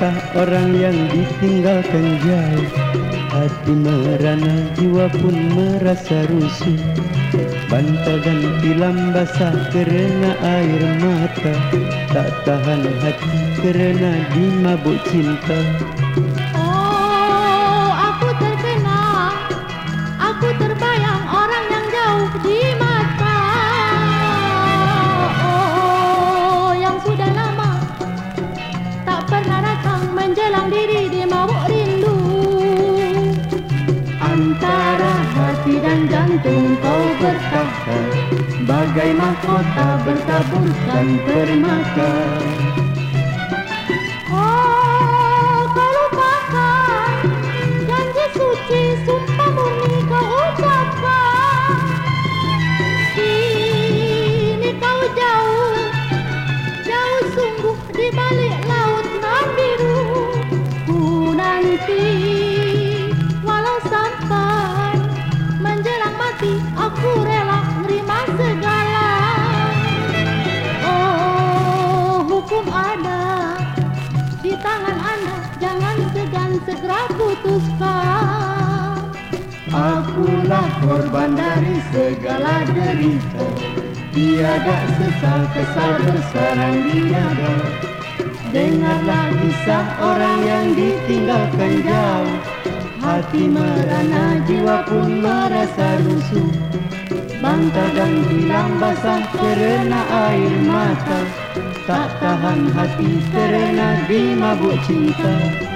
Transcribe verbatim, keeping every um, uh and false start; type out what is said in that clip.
kisah orang yang ditinggalkan jauh. Hati merana, jiwa pun merasa rusuh. Bantal dan tilam basah kerana air mata. Tak tahan hati kerana dimabuk cinta. Oh, aku terkenang, aku terbayang orang yang jauh di mata. Oh, yang sudah lama tak pernah datang menjelang diri di mabuk rindu. Antara hati dan jantung kau bertahta, bagai mahkota bertaburkan permata. Oh, kau lupakan janji suci, sumpah murni kau ucapkan. Kini kau jauh, jauh sungguh di balik laut nan biru. Ku nanti walau sampai menjelang mati, aku rela menerima segala. Oh, hukum ada di tangan Anda, jangan segan segera putuskan. Akulah korban dari segala derita, tiada sesal kesal bersarang tiada. Dengarlah kisah orang yang ditinggalkan jauh. Hati merana, jiwa pun merasa rusuh. Bantal dan tilam basah kerana air mata. Tak tahan hati kerana dimabuk cinta.